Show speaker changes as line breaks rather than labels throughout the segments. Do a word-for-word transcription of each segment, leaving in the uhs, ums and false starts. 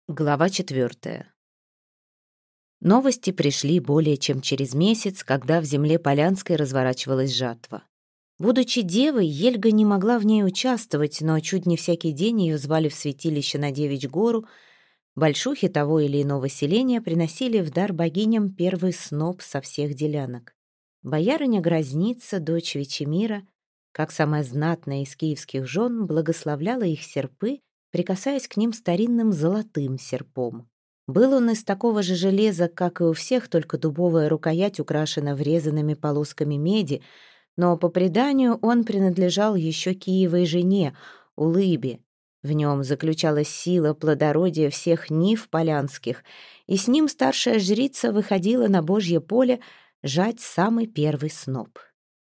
Глава четвертая. Новости пришли более чем через месяц, когда в земле Полянской разворачивалась жатва. Будучи девой, Ельга не могла в ней участвовать, но чуть не всякий день ее звали в святилище на Девичь гору. Большухи того или иного селения приносили в дар богиням первый сноп со всех делянок. Боярыня Грозница, дочь Вечемира, как самая знатная из киевских жен, благословляла их серпы, прикасаясь к ним старинным золотым серпом. Был он из такого же железа, как и у всех, только дубовая рукоять украшена врезанными полосками меди, но по преданию он принадлежал еще Киевой жене, Улыбе. В нем заключалась сила плодородия всех нив полянских, и с ним старшая жрица выходила на Божье поле жать самый первый сноп.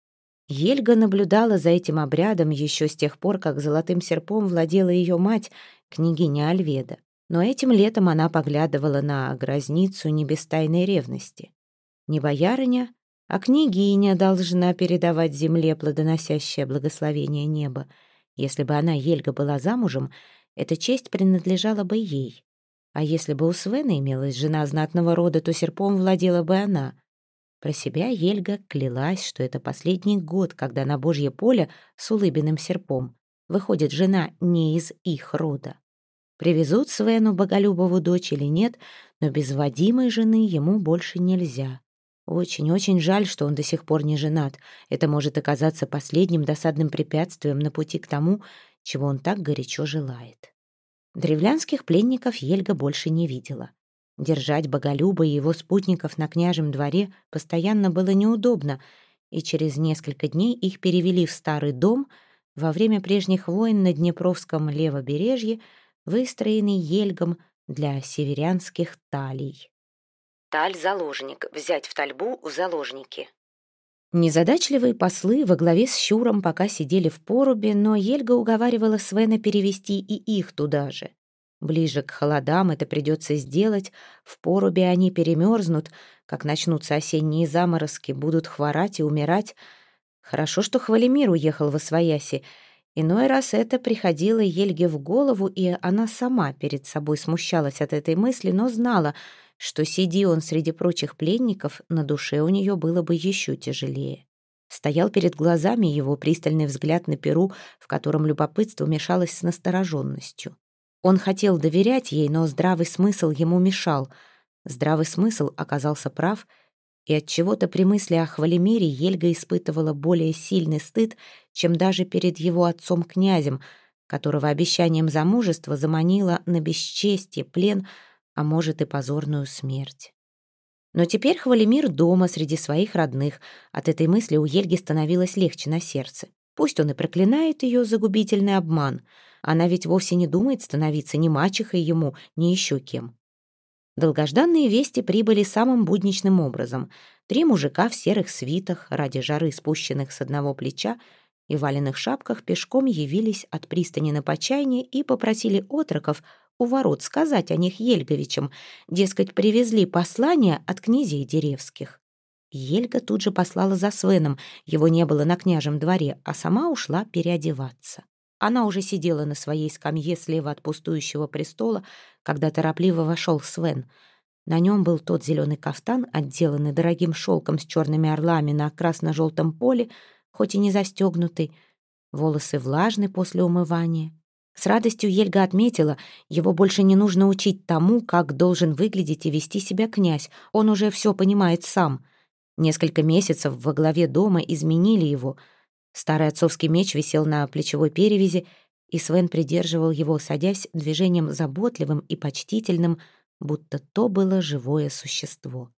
Ельга наблюдала за этим обрядом еще с тех пор, как золотым серпом владела ее мать, княгиня Альведа. Но этим летом она поглядывала на Грозницу не без тайной ревности. Не боярыня, а княгиня должна передавать земле плодоносящее благословение неба. Если бы она, Ельга, была замужем, эта честь принадлежала бы ей. А если бы у Свена имелась жена знатного рода, то серпом владела бы она. Про себя Ельга клялась, что это последний год, когда на Божье поле с Улыбиным серпом выходит жена не из их рода. Привезут Свену Боголюбову дочь или нет, но без Вадимой жены ему больше нельзя. Очень-очень жаль, что он до сих пор не женат. Это может оказаться последним досадным препятствием на пути к тому, чего он так горячо желает. Древлянских пленников Ельга больше не видела. Держать Боголюба и его спутников на княжем дворе постоянно было неудобно, и через несколько дней их перевели в старый дом во время прежних войн на Днепровском левобережье, выстроенный Ельгом для северянских талий. Таль-заложник. Взять в тальбу в заложники. Незадачливые послы во главе с Щуром пока сидели в порубе, но Ельга уговаривала Свена перевести и их туда же. Ближе к холодам это придется сделать, в порубе они перемерзнут, как начнутся осенние заморозки, будут хворать и умирать. Хорошо, что Хвалимир уехал восвояси. Иной раз это приходило Ельге в голову, и она сама перед собой смущалась от этой мысли, но знала, что, сиди он среди прочих пленников, на душе у нее было бы еще тяжелее. Стоял перед глазами его пристальный взгляд на перу, в котором любопытство мешалось с настороженностью. Он хотел доверять ей, но здравый смысл ему мешал. Здравый смысл оказался прав, и отчего-то при мысли о Хвалимире Ельга испытывала более сильный стыд, чем даже перед его отцом-князем, которого обещанием замужества заманила на бесчестье, плен, а может и позорную смерть. Но теперь Хвалимир дома среди своих родных. От этой мысли у Ельги становилось легче на сердце. Пусть он и проклинает ее за губительный обман. Она ведь вовсе не думает становиться ни мачехой ему, ни еще кем. Долгожданные вести прибыли самым будничным образом. Три мужика в серых свитах, ради жары спущенных с одного плеча, и валенных шапках пешком явились от пристани на Почайне и попросили отроков у ворот сказать о них Ельговичам, дескать, привезли послание от князей деревских. Ельга тут же послала за Свеном, его не было на княжем дворе, а сама ушла переодеваться. Она уже сидела на своей скамье слева от пустующего престола, когда торопливо вошел Свен. На нем был тот зеленый кафтан, отделанный дорогим шелком с черными орлами на красно-желтом поле, хоть и не застегнутый, волосы влажны после умывания. С радостью Ельга отметила, его больше не нужно учить тому, как должен выглядеть и вести себя князь, он уже все понимает сам. Несколько месяцев во главе дома изменили его. Старый отцовский меч висел на плечевой перевязи, и Свен придерживал его, садясь движением заботливым и почтительным, будто то было живое существо.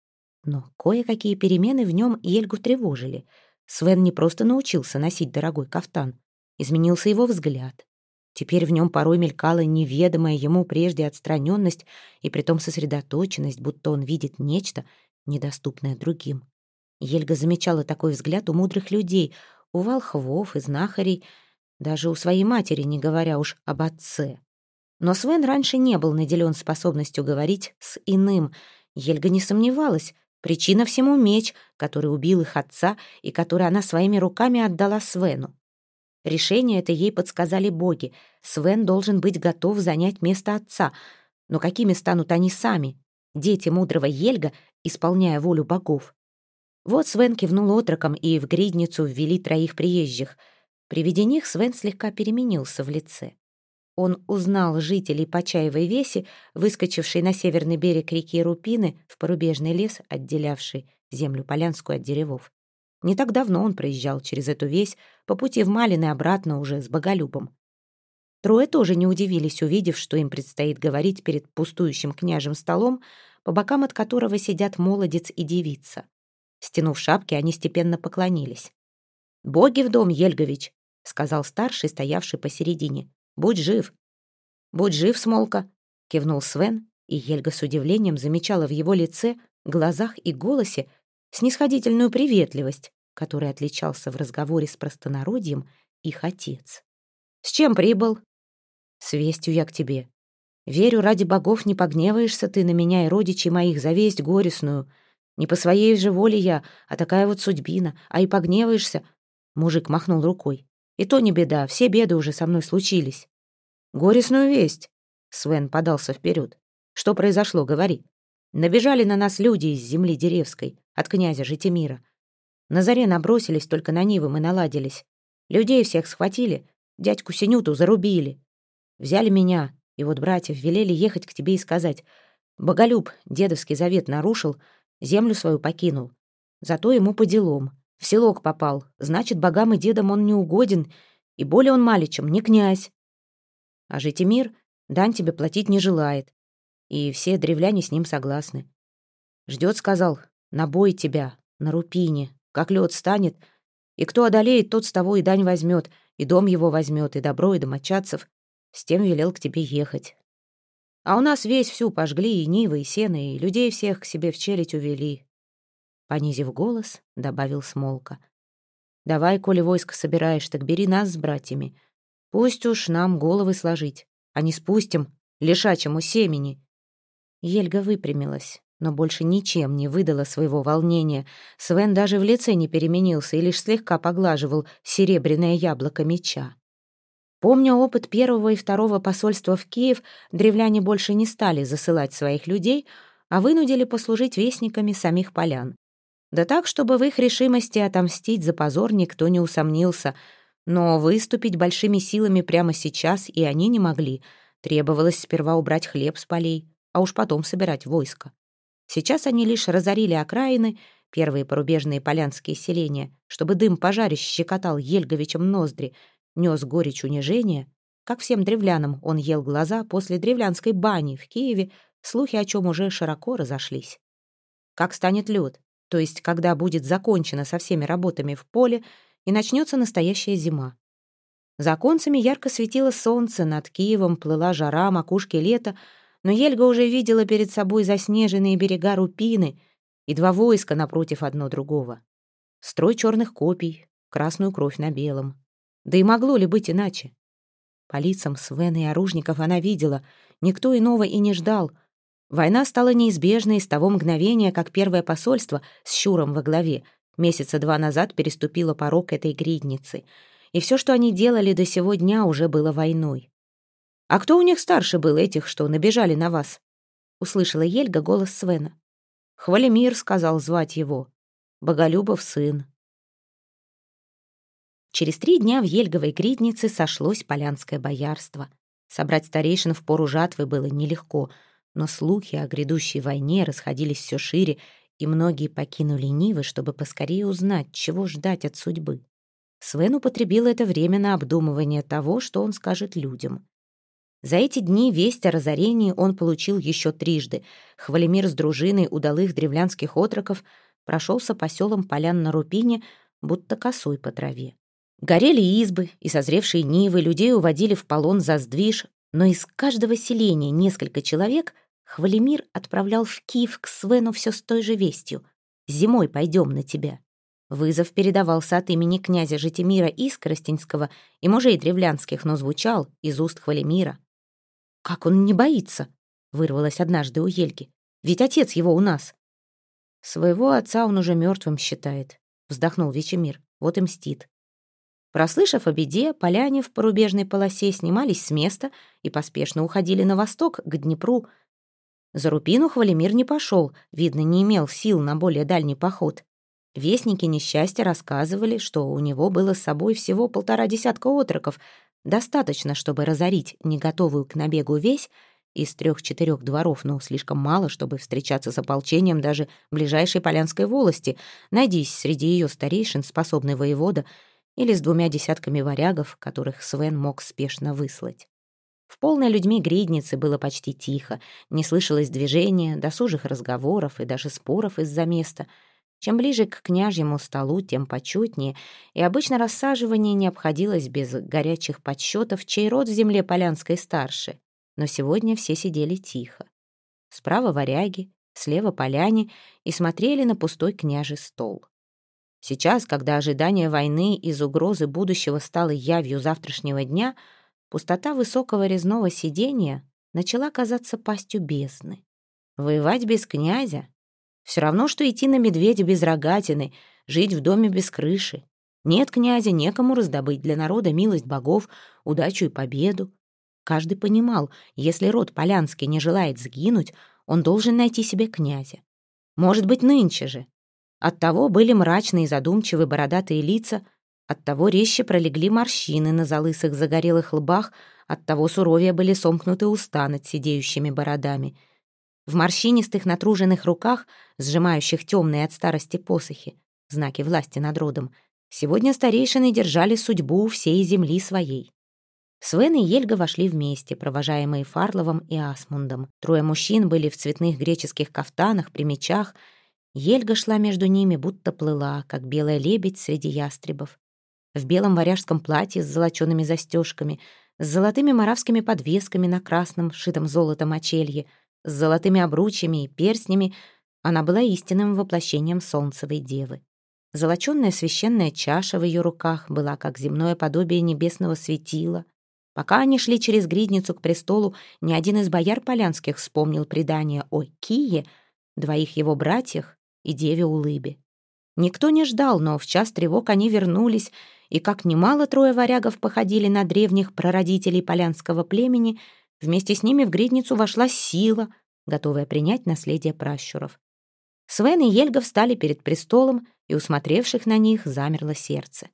Но кое-какие перемены в нем Ельгу тревожили. Свен не просто научился носить дорогой кафтан, изменился его взгляд. Теперь в нем порой мелькала неведомая ему прежде отстраненность и притом сосредоточенность, будто он видит нечто, недоступное другим. Ельга замечала такой взгляд у мудрых людей, у волхвов и знахарей, даже у своей матери, не говоря уж об отце. Но Свен раньше не был наделен способностью говорить с иным. Ельга не сомневалась, причина всему меч, который убил их отца и который она своими руками отдала Свену. Решение это ей подсказали боги. Свен должен быть готов занять место отца. Но какими станут они сами, дети мудрого Ельга, исполняя волю богов? Вот Свен кивнул отроком, и в гридницу ввели троих приезжих. При виде них Свен слегка переменился в лице. Он узнал жителей Почаевой Веси, выскочившей на северный берег реки Рупины, в порубежный лес, отделявший землю Полянскую от деревов. Не так давно он проезжал через эту весь, по пути в Малин и обратно уже с Боголюбом. Трое тоже не удивились, увидев, что им предстоит говорить перед пустующим княжим столом, по бокам от которого сидят молодец и девица. Стянув шапки, они степенно поклонились. «Боги в дом, Ельгович!» — сказал старший, стоявший посередине. «Будь жив!» «Будь жив, Смолка!» — кивнул Свен, и Ельга с удивлением замечала в его лице, глазах и голосе снисходительную приветливость, которой отличался в разговоре с простонародьем их отец. «С чем прибыл?» «С вестью я к тебе. Верю, ради богов не погневаешься ты на меня и родичей моих за весть горестную. Не по своей же воле я, а такая вот судьбина, а и погневаешься...» Мужик махнул рукой. «И то не беда, все беды уже со мной случились». «Горестную весть!» Свен подался вперед. «Что произошло, говори. Набежали на нас люди из земли Деревской, от князя Житимира. На заре набросились, только на Нивы мы наладились. Людей всех схватили, дядьку Синюту зарубили. Взяли меня, и вот братьев велели ехать к тебе и сказать: Боголюб дедовский завет нарушил, землю свою покинул. Зато ему по делам. В селок попал, значит, богам и дедам он не угоден, и более он маличем, не князь. А Житимир дань тебе платить не желает, и все древляне с ним согласны. Ждет, сказал, на бой тебя, на Рупине, как лед станет, и кто одолеет, тот с того и дань возьмет, и дом его возьмет, и добро, и домочадцев. С тем велел к тебе ехать. А у нас весь всю пожгли, и нивы, и сено, и людей всех к себе в челядь увели». Понизив голос, добавил Смолка. «Давай, коли войско собираешь, так бери нас с братьями. Пусть уж нам головы сложить, а не спустим лишачьему семени». Ельга выпрямилась, но больше ничем не выдала своего волнения. Свен даже в лице не переменился и лишь слегка поглаживал серебряное яблоко меча. Помня опыт первого и второго посольства в Киев, древляне больше не стали засылать своих людей, а вынудили послужить вестниками самих полян. Да так, чтобы в их решимости отомстить за позор никто не усомнился, но выступить большими силами прямо сейчас и они не могли. Требовалось сперва убрать хлеб с полей, а уж потом собирать войско. Сейчас они лишь разорили окраины, первые порубежные полянские селения, чтобы дым пожарищ щекотал Ельговичем ноздри, нес горечь унижения. Как всем древлянам он ел глаза после древлянской бани в Киеве, слухи о чем уже широко разошлись. Как станет лед, то есть когда будет закончено со всеми работами в поле и начнется настоящая зима. За оконцами ярко светило солнце, над Киевом плыла жара макушки лета, но Ельга уже видела перед собой заснеженные берега Рупины и два войска напротив одно другого. Строй черных копий, красную кровь на белом. Да и могло ли быть иначе? По лицам Свена и оружников она видела, никто иного и не ждал. Война стала неизбежной с того мгновения, как первое посольство с Щуром во главе месяца два назад переступило порог этой гридницы. И все, что они делали до сего дня, уже было войной. «А кто у них старше был, этих, что набежали на вас?» — услышала Ельга голос Свена. «Хвалемир сказал звать его. Боголюбов сын». Через три дня в Ельговой гриднице сошлось полянское боярство. Собрать старейшин в пору жатвы было нелегко, но слухи о грядущей войне расходились все шире, и многие покинули Нивы, чтобы поскорее узнать, чего ждать от судьбы. Свен употребил это время на обдумывание того, что он скажет людям. За эти дни весть о разорении он получил еще трижды. Хвалемир с дружиной удалых древлянских отроков прошелся по селам полян на Рупине, будто косой по траве. Горели избы, и созревшие нивы, людей уводили в полон за сдвиж, но из каждого селения несколько человек Хвалемир отправлял в Киев к Свену все с той же вестью: «Зимой пойдем на тебя». Вызов передавался от имени князя Житимира Искоростенского и мужей древлянских, но звучал из уст Хвалемира. «Как он не боится?» — вырвалось однажды у Ельги. «Ведь отец его у нас». «Своего отца он уже мертвым считает», — вздохнул Вечемир. «Вот и мстит». Прослышав о беде, поляне в порубежной полосе снимались с места и поспешно уходили на восток, к Днепру. За Рупину Хвалимир не пошел, видно, не имел сил на более дальний поход. Вестники несчастья рассказывали, что у него было с собой всего полтора десятка отроков, достаточно, чтобы разорить не готовую к набегу весь из трех-четырех дворов, но слишком мало, чтобы встречаться с ополчением даже ближайшей Полянской волости. Найдись среди ее старейшин способный воевода или с двумя десятками варягов, которых Свен мог спешно выслать. В полной людьми гриднице было почти тихо, не слышалось движения, досужих разговоров и даже споров из-за места. Чем ближе к княжьему столу, тем почетнее, и обычно рассаживание не обходилось без горячих подсчетов, чей род в земле Полянской старше. Но сегодня все сидели тихо. Справа варяги, слева поляне и смотрели на пустой княжий стол. Сейчас, когда ожидание войны из угрозы будущего стало явью завтрашнего дня, пустота высокого резного сидения начала казаться пастью бездны. Воевать без князя — все равно, что идти на медведя без рогатины, жить в доме без крыши. Нет князя, некому раздобыть для народа милость богов, удачу и победу. Каждый понимал, если род Полянский не желает сгинуть, он должен найти себе князя. Может быть, нынче же. Оттого были мрачные и задумчивые бородатые лица, оттого резче пролегли морщины на залысых загорелых лбах, оттого суровее были сомкнуты уста над сидеющими бородами. В морщинистых натруженных руках, сжимающих темные от старости посохи, знаки власти над родом, сегодня старейшины держали судьбу всей земли своей. Свен и Ельга вошли вместе, провожаемые Фарловым и Асмундом. Трое мужчин были в цветных греческих кафтанах, при мечах. Ельга шла между ними, будто плыла, как белая лебедь среди ястребов. В белом варяжском платье с золочеными застежками, с золотыми моравскими подвесками на красном, шитом золотом очелье, с золотыми обручьями и перстнями, она была истинным воплощением солнцевой девы. Золоченная священная чаша в ее руках была как земное подобие небесного светила. Пока они шли через гридницу к престолу, ни один из бояр полянских вспомнил предание о Кие, двоих его братьях и деве Улыбе. Никто не ждал, но в час тревог они вернулись, и как немало трое варягов походили на древних прародителей полянского племени, вместе с ними в гридницу вошла сила, готовая принять наследие пращуров. Свен и Ельга встали перед престолом, и, усмотревших на них, замерло сердце.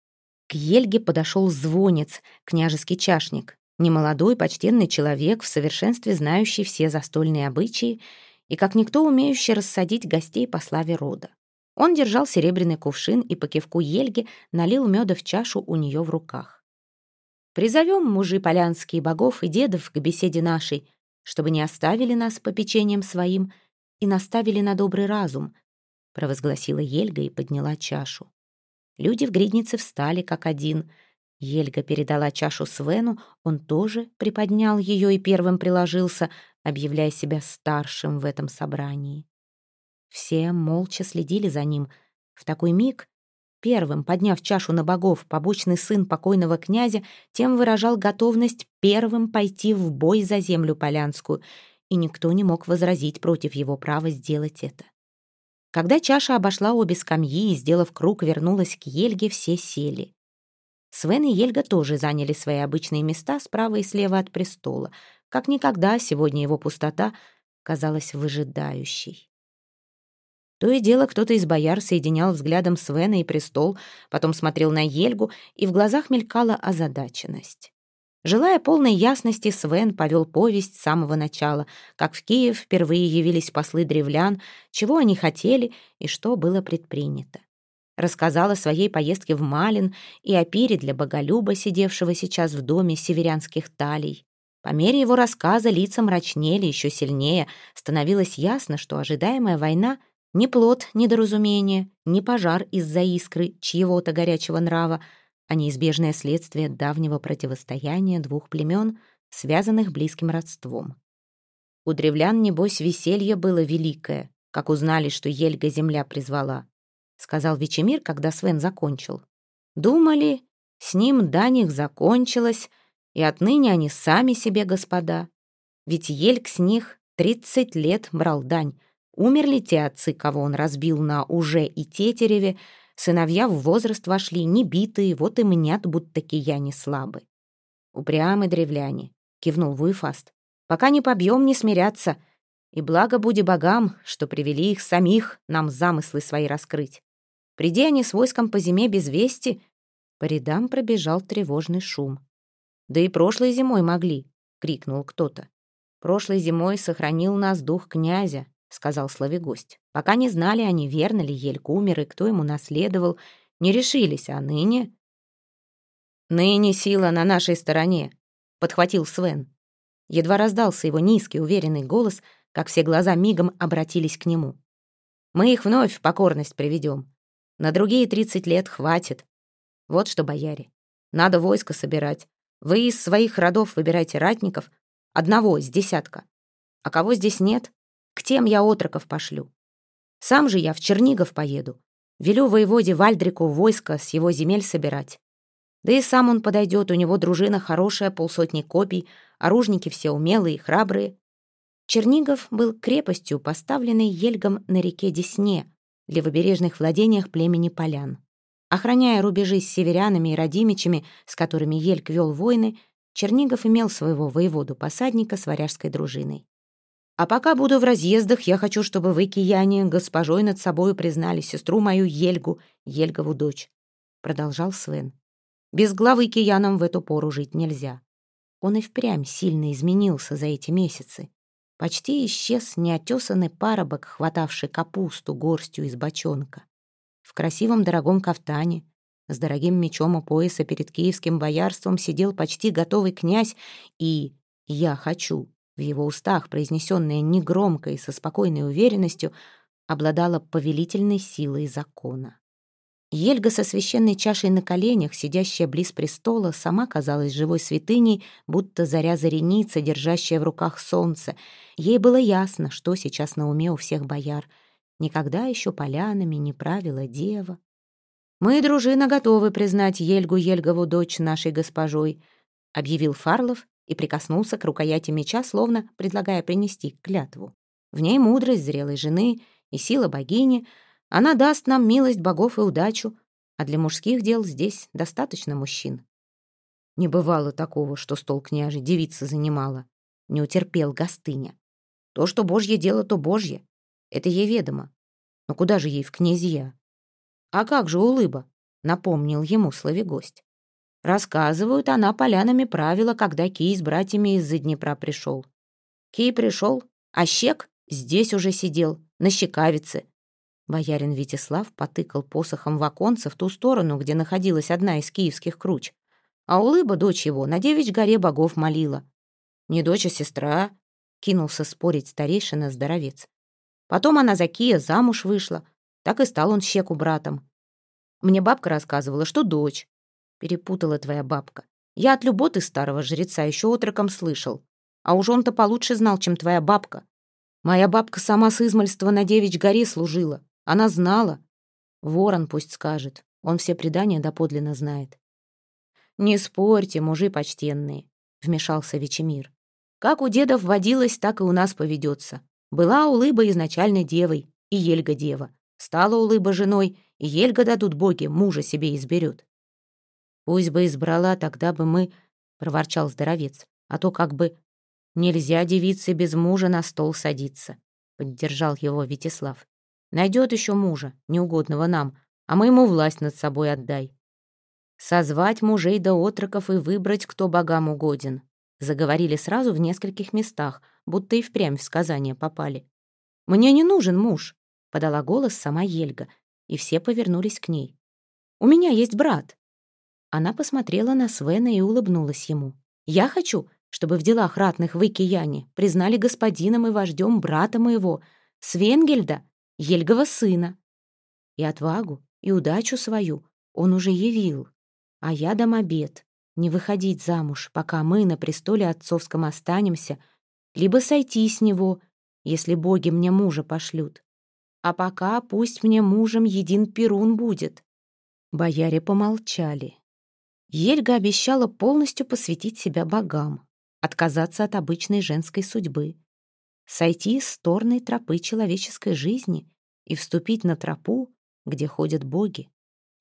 К Ельге подошел звонец, княжеский чашник, немолодой, почтенный человек, в совершенстве знающий все застольные обычаи и, как никто, умеющий рассадить гостей по славе рода. Он держал серебряный кувшин и по кивку Ельги налил меда в чашу у нее в руках. «Призовем мужи полянские богов и дедов к беседе нашей, чтобы не оставили нас попечением своим и наставили на добрый разум», провозгласила Ельга и подняла чашу. Люди в гриднице встали как один. Ельга передала чашу Свену, он тоже приподнял ее и первым приложился, объявляя себя старшим в этом собрании. Все молча следили за ним. В такой миг, первым подняв чашу на богов, побочный сын покойного князя, тем выражал готовность первым пойти в бой за землю полянскую, и никто не мог возразить против его права сделать это. Когда чаша обошла обе скамьи и, сделав круг, вернулась к Ельге, все сели. Свен и Ельга тоже заняли свои обычные места справа и слева от престола. Как никогда сегодня его пустота казалась выжидающей. То и дело кто-то из бояр соединял взглядом Свена и престол, потом смотрел на Ельгу, и в глазах мелькала озадаченность. Желая полной ясности, Свен повел повесть с самого начала, как в Киев впервые явились послы древлян, чего они хотели и что было предпринято. Рассказал о своей поездке в Малин и о пире для боголюба, сидевшего сейчас в доме северянских талий. По мере его рассказа лица мрачнели еще сильнее, становилось ясно, что ожидаемая война — не плод недоразумения, не пожар из-за искры чьего-то горячего нрава, а неизбежное следствие давнего противостояния двух племен, связанных близким родством. У древлян, небось, веселье было великое, как узнали, что Ельга земля призвала, сказал Вечемир, когда Свен закончил. Думали, с ним дань их закончилась, и отныне они сами себе господа. Ведь Ельг с них тридцать лет брал дань. Умерли те отцы, кого он разбил на Уже и Тетереве, Сыновья в возраст вошли, не битые, вот и мнят, будто кияне слабы. «Упрямы древляне», — кивнул Вуефаст. «Пока не побьем, не смирятся. И благо буди богам, что привели их самих нам замыслы свои раскрыть. Приди они с войском по зиме без вести». По рядам пробежал тревожный шум. «Да и прошлой зимой могли», — крикнул кто-то. «Прошлой зимой сохранил нас дух князя», — сказал славегость. «Пока не знали они, верно ли Ельг умер и кто ему наследовал, не решились, а ныне...» «Ныне сила на нашей стороне», — подхватил Свен. Едва раздался его низкий, уверенный голос, как все глаза мигом обратились к нему. «Мы их вновь в покорность приведем. На другие тридцать лет хватит. Вот что, бояре, надо войско собирать. Вы из своих родов выбирайте ратников, одного из десятка. А кого здесь нет, к тем я отроков пошлю. Сам же я в Чернигов поеду. Велю воеводе Вальдрику войско с его земель собирать. Да и сам он подойдет, у него дружина хорошая, полсотни копий, оружники все умелые и храбрые». Чернигов был крепостью, поставленной Ельгом на реке Десне, в левобережных владениях племени полян. Охраняя рубежи с северянами и родимичами, с которыми Ельг вел войны, Чернигов имел своего воеводу-посадника с варяжской дружиной. «А пока буду в разъездах, я хочу, чтобы вы, кияне, госпожой над собою признали сестру мою Ельгу, Ельгову дочь», — продолжал Свен. «Без главы киянам в эту пору жить нельзя». Он и впрямь сильно изменился за эти месяцы. Почти исчез неотесанный парубок, хватавший капусту горстью из бочонка. В красивом дорогом кафтане, с дорогим мечом у пояса перед киевским боярством сидел почти готовый князь, и «я хочу», в его устах, произнесенное негромко и со спокойной уверенностью, обладала повелительной силой закона. Ельга со священной чашей на коленях, сидящая близ престола, сама казалась живой святыней, будто заря зареница, держащая в руках солнце. Ей было ясно, что сейчас на уме у всех бояр. Никогда еще полянами не правила дева. «Мы, дружина, готовы признать Ельгу Ельгову дочь нашей госпожой», — объявил Фарлов и прикоснулся к рукояти меча, словно предлагая принести клятву. «В ней мудрость зрелой жены и сила богини. Она даст нам милость богов и удачу, а для мужских дел здесь достаточно мужчин». «Не бывало такого, что стол княжий девица занимала», — не утерпел Гостыня. «То, что божье дело, то божье. Это ей ведомо. Но куда же ей в князья?» «А как же улыба?» — напомнил ему славегость. «Рассказывают, она полянами правила, когда Кий с братьями из-за Днепра пришел. Кий пришел, а Щек здесь уже сидел, на щекавице». Боярин Витислав потыкал посохом в оконце в ту сторону, где находилась одна из киевских круч. А улыба, дочь его, на девичь горе богов молила. «Не дочь, а сестра», — кинулся спорить старейшина-здоровец. «Потом она за Кия замуж вышла, так и стал он Щеку братом. Мне бабка рассказывала, что дочь». «Перепутала твоя бабка. Я от Люботы старого жреца еще отроком слышал. А уж он-то получше знал, чем твоя бабка. Моя бабка сама с измальства на девичь горе служила. Она знала. Ворон пусть скажет. Он все предания доподлинно знает». «Не спорьте, мужи почтенные», — вмешался Вечемир. «Как у дедов водилось, так и у нас поведется. Была улыба изначально девой, и Ельга дева. Стала улыба женой, и Ельга дадут боги, мужа себе изберет». «Пусть бы избрала, тогда бы мы...» — проворчал здоровец. «А то как бы нельзя девице без мужа на стол садиться», — поддержал его Витислав. «Найдет еще мужа, неугодного нам, а мы ему власть над собой отдай». «Созвать мужей да отроков и выбрать, кто богам угоден», — заговорили сразу в нескольких местах, будто и впрямь в сказания попали. «Мне не нужен муж», — подала голос сама Ельга, и все повернулись к ней. «У меня есть брат». Она посмотрела на Свена и улыбнулась ему. «Я хочу, чтобы в делах ратных вы, кияне, признали господином и вождем брата моего, Свенгельда, Ельгова сына. И отвагу, и удачу свою он уже явил. А я дам обет не выходить замуж, пока мы на престоле отцовском останемся, либо сойти с него, если боги мне мужа пошлют. А пока пусть мне мужем един Перун будет». Бояре помолчали. Ельга обещала полностью посвятить себя богам, отказаться от обычной женской судьбы, сойти с торной тропы человеческой жизни и вступить на тропу, где ходят боги.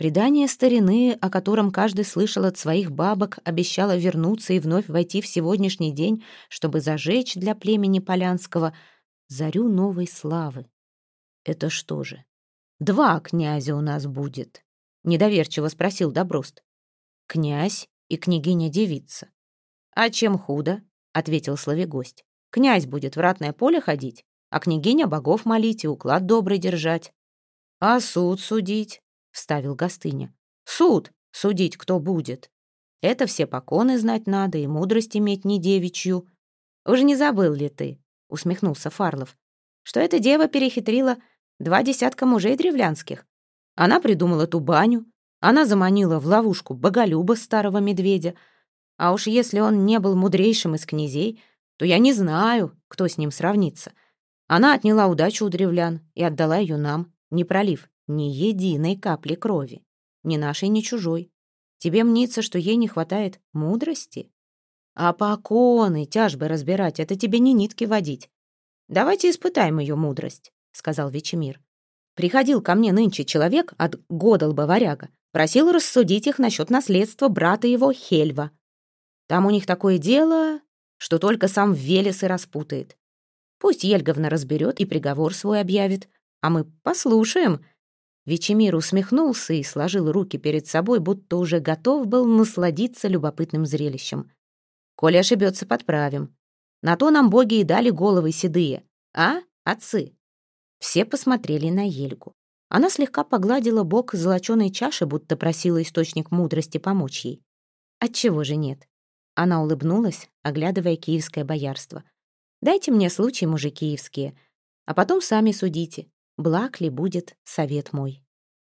Предание старины, о котором каждый слышал от своих бабок, обещало вернуться и вновь войти в сегодняшний день, чтобы зажечь для племени Полянского зарю новой славы. Это что же, два князя у нас будет? Недоверчиво спросил Доброст. Князь и княгиня-девица. А чем худо? Ответил Славегость. Князь будет в ратное поле ходить, а княгиня богов молить и уклад добрый держать. А суд судить? Вставил Гостыня. Суд судить кто будет? Это все поконы знать надо и мудрость иметь не девичью. Уж не забыл ли ты, усмехнулся Фарлов, что эта дева перехитрила два десятка мужей древлянских? Она придумала ту баню, она заманила в ловушку боголюба старого медведя, а уж если он не был мудрейшим из князей, то я не знаю, кто с ним сравнится. Она отняла удачу у древлян и отдала ее нам, не пролив ни единой капли крови, ни нашей, ни чужой. Тебе мнится, что ей не хватает мудрости? А поконы, тяжбы разбирать — это тебе не нитки водить. Давайте испытаем ее мудрость, — сказал Вечемир. Приходил ко мне нынче человек от Годолба-варяга, просил рассудить их насчет наследства брата его Хельва. Там у них такое дело, что только сам Велес и распутает. Пусть Ельговна разберет и приговор свой объявит, а мы послушаем. Вечемир усмехнулся и сложил руки перед собой, будто уже готов был насладиться любопытным зрелищем. Коли ошибется, подправим. На то нам боги и дали головы седые. А, отцы? Все посмотрели на Ельгу. Она слегка погладила бок золоченой чаши, будто просила источник мудрости помочь ей. Отчего же нет? Она улыбнулась, оглядывая киевское боярство. Дайте мне случай, мужи киевские, а потом сами судите, благ ли будет совет мой.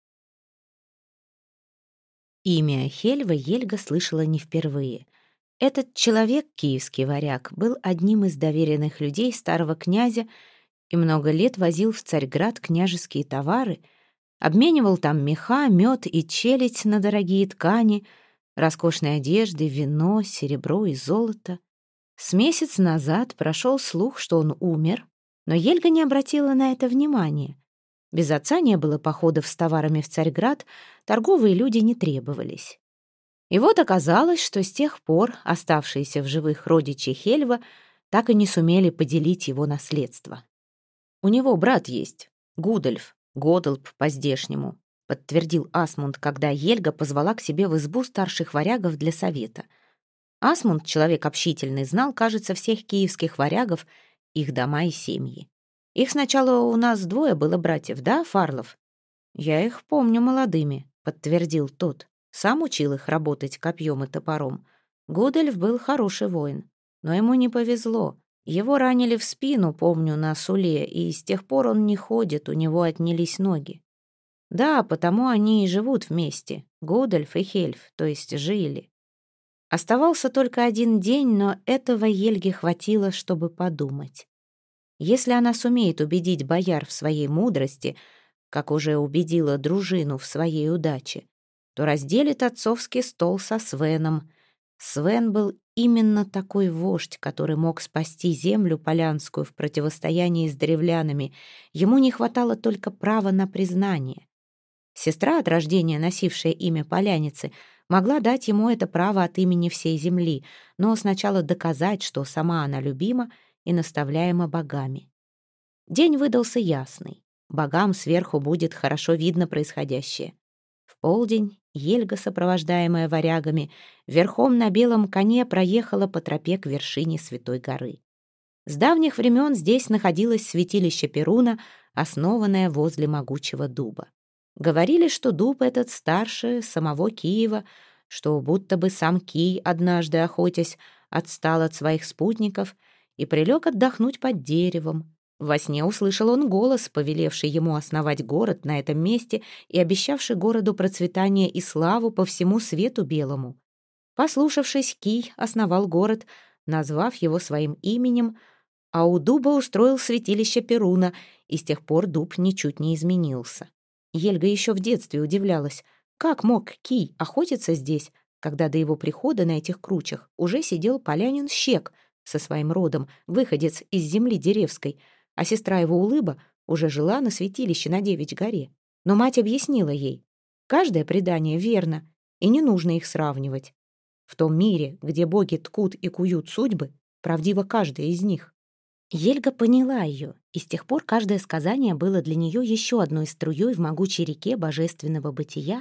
Имя Хельва Ельга слышала не впервые. Этот человек, киевский варяг, был одним из доверенных людей старого князя и много лет возил в Царьград княжеские товары, обменивал там меха, мед и челядь на дорогие ткани, роскошные одежды, вино, серебро и золото. С месяц назад прошел слух, что он умер, но Ельга не обратила на это внимания. Без отца не было походов с товарами в Царьград, торговые люди не требовались. И вот оказалось, что с тех пор оставшиеся в живых родичи Хельва так и не сумели поделить его наследство. «У него брат есть, Гудольф, Годолб по-здешнему», подтвердил Асмунд, когда Ельга позвала к себе в избу старших варягов для совета. Асмунд, человек общительный, знал, кажется, всех киевских варягов, их дома и семьи. Их сначала у нас двое было братьев, да, Фарлов? Я их помню молодыми, подтвердил тот. Сам учил их работать копьем и топором. Гудольф был хороший воин, но ему не повезло. Его ранили в спину, помню, на Суле, и с тех пор он не ходит, у него отнялись ноги. Да, потому они и живут вместе, Гудольф и Хельф, то есть жили. Оставался только один день, но этого Ельге хватило, чтобы подумать. Если она сумеет убедить бояр в своей мудрости, как уже убедила дружину в своей удаче, то разделит отцовский стол со Свеном. Свен был именно такой вождь, который мог спасти землю полянскую в противостоянии с древлянами. Ему не хватало только права на признание. Сестра, от рождения носившая имя поляницы, могла дать ему это право от имени всей земли, но сначала доказать, что сама она любима и наставляема богами. День выдался ясный. Богам сверху будет хорошо видно происходящее. В полдень Ельга, сопровождаемая варягами, верхом на белом коне проехала по тропе к вершине Святой горы. С давних времен здесь находилось святилище Перуна, основанное возле могучего дуба. Говорили, что дуб этот старше самого Киева, что будто бы сам Кий, однажды охотясь, отстал от своих спутников и прилег отдохнуть под деревом. Во сне услышал он голос, повелевший ему основать город на этом месте и обещавший городу процветание и славу по всему свету белому. Послушавшись, Кий основал город, назвав его своим именем, а у дуба устроил святилище Перуна, и с тех пор дуб ничуть не изменился. Ельга еще в детстве удивлялась, как мог Кий охотиться здесь, когда до его прихода на этих кручах уже сидел полянин Щек со своим родом, выходец из земли Деревской, а сестра его Улыба уже жила на святилище на Девичь горе. Но мать объяснила ей: Каждое предание верно, и не нужно их сравнивать. В том мире, где боги ткут и куют судьбы, правдиво каждая из них. Ельга поняла ее, и с тех пор каждое сказание было для нее еще одной струей в могучей реке божественного бытия,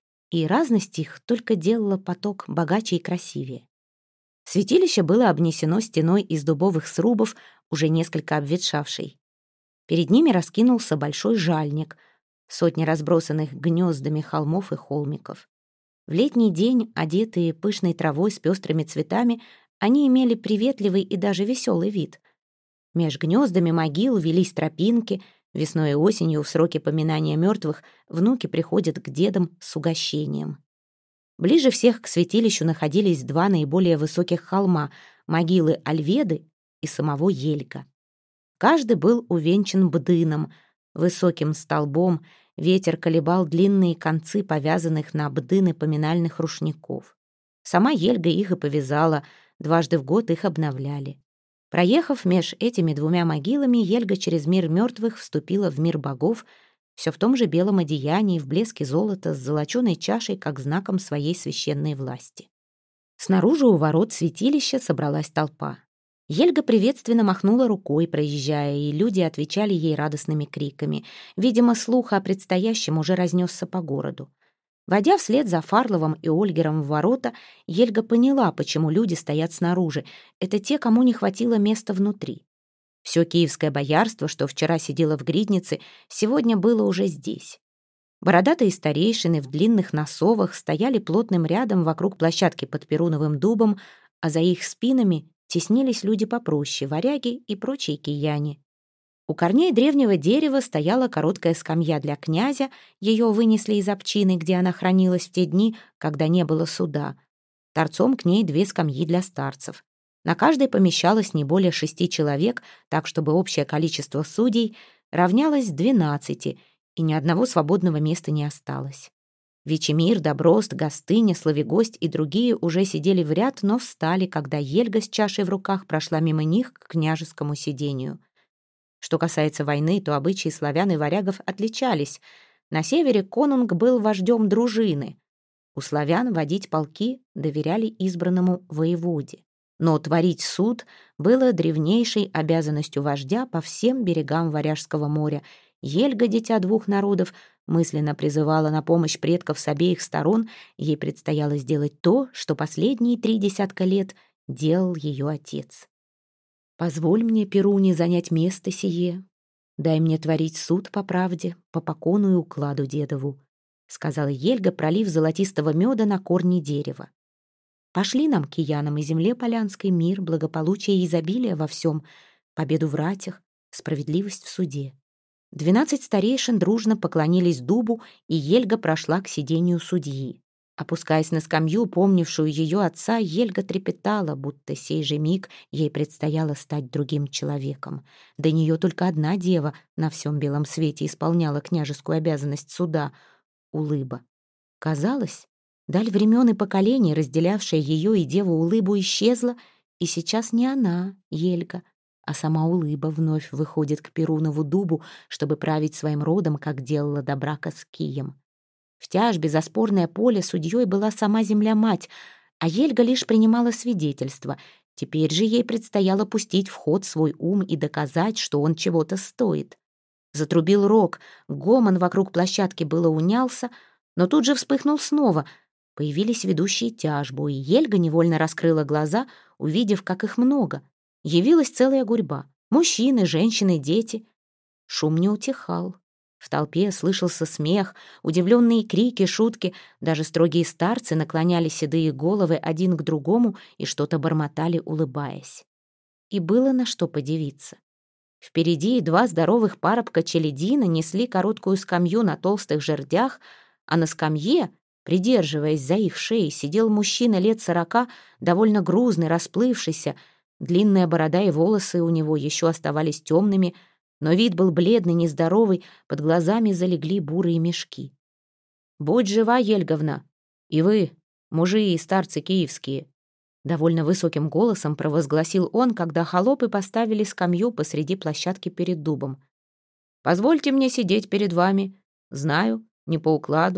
и разность их только делала поток богаче и красивее. Святилище было обнесено стеной из дубовых срубов, уже несколько обветшавшей. Перед ними раскинулся большой жальник, сотни разбросанных гнездами холмов и холмиков. В летний день, одетые пышной травой с пестрыми цветами, они имели приветливый и даже веселый вид. Меж гнездами могил велись тропинки, весной и осенью в сроки поминания мертвых внуки приходят к дедам с угощением. Ближе всех к святилищу находились два наиболее высоких холма — могилы Альведы и самого Ельга. Каждый был увенчан бдыном, высоким столбом. Ветер колебал длинные концы повязанных на бдыны поминальных рушников. Сама Ельга их и повязала, дважды в год их обновляли. Проехав меж этими двумя могилами, Ельга через мир мертвых вступила в мир богов, все в том же белом одеянии, в блеске золота, с золоченой чашей, как знаком своей священной власти. Снаружи у ворот святилища собралась толпа. Ельга приветственно махнула рукой, проезжая, и люди отвечали ей радостными криками. Видимо, слух о предстоящем уже разнесся по городу. Войдя вслед за Фарловым и Ольгером в ворота, Ельга поняла, почему люди стоят снаружи. Это те, кому не хватило места внутри. Все киевское боярство, что вчера сидело в гриднице, сегодня было уже здесь. Бородатые старейшины в длинных носовах стояли плотным рядом вокруг площадки под перуновым дубом, а за их спинами теснились люди попроще, варяги и прочие кияне. У корней древнего дерева стояла короткая скамья для князя, ее вынесли из общины, где она хранилась в те дни, когда не было суда. Торцом к ней две скамьи для старцев. На каждой помещалось не более шести человек, так чтобы общее количество судей равнялось двенадцати, и ни одного свободного места не осталось. Вечемир, Доброст, Гостыня, Славегость и другие уже сидели в ряд, но встали, когда Ельга с чашей в руках прошла мимо них к княжескому сидению. Что касается войны, то обычаи славян и варягов отличались. На севере конунг был вождем дружины. У славян водить полки доверяли избранному воеводе. Но творить суд было древнейшей обязанностью вождя по всем берегам Варяжского моря. Ельга, дитя двух народов, мысленно призывала на помощь предков с обеих сторон. Ей предстояло сделать то, что последние три десятка лет делал ее отец. «Позволь мне, Перуне, занять место сие. Дай мне творить суд по правде, по покону и укладу дедову», сказала Ельга, пролив золотистого меда на корни дерева. «Пошли нам, киянам и земле полянской, мир, благополучие и изобилие во всем, победу в ратях, справедливость в суде». Двенадцать старейшин дружно поклонились дубу, и Ельга прошла к сидению судьи. Опускаясь на скамью, помнившую ее отца, Ельга трепетала, будто сей же миг ей предстояло стать другим человеком. До нее только одна дева на всем белом свете исполняла княжескую обязанность суда — Улыба. Казалось, даль времен и поколений, разделявшая ее и деву Улыбу, исчезла, и сейчас не она, Ельга, а сама Улыба вновь выходит к Перунову дубу, чтобы править своим родом, как делала до брака с Кием. В тяжбе за спорное поле судьей была сама земля-мать, а Ельга лишь принимала свидетельство. Теперь же ей предстояло пустить в ход свой ум и доказать, что он чего-то стоит. Затрубил рог, гомон вокруг площадки было унялся, но тут же вспыхнул снова. Появились ведущие тяжбу, и Ельга невольно раскрыла глаза, увидев, как их много. Явилась целая гурьба — мужчины, женщины, дети. Шум не утихал. В толпе слышался смех, удивленные крики, шутки. Даже строгие старцы наклоняли седые головы один к другому и что-то бормотали, улыбаясь. И было на что подивиться. Впереди два здоровых парубка челядина несли короткую скамью на толстых жердях, а на скамье, придерживаясь за их шеи, сидел мужчина лет сорока, довольно грузный, расплывшийся. Длинная борода и волосы у него еще оставались темными, но вид был бледный, нездоровый, под глазами залегли бурые мешки. «Будь жива, Ельговна! И вы, мужи и старцы киевские!» Довольно высоким голосом провозгласил он, когда холопы поставили скамью посреди площадки перед дубом. «Позвольте мне сидеть перед вами. Знаю, не по укладу.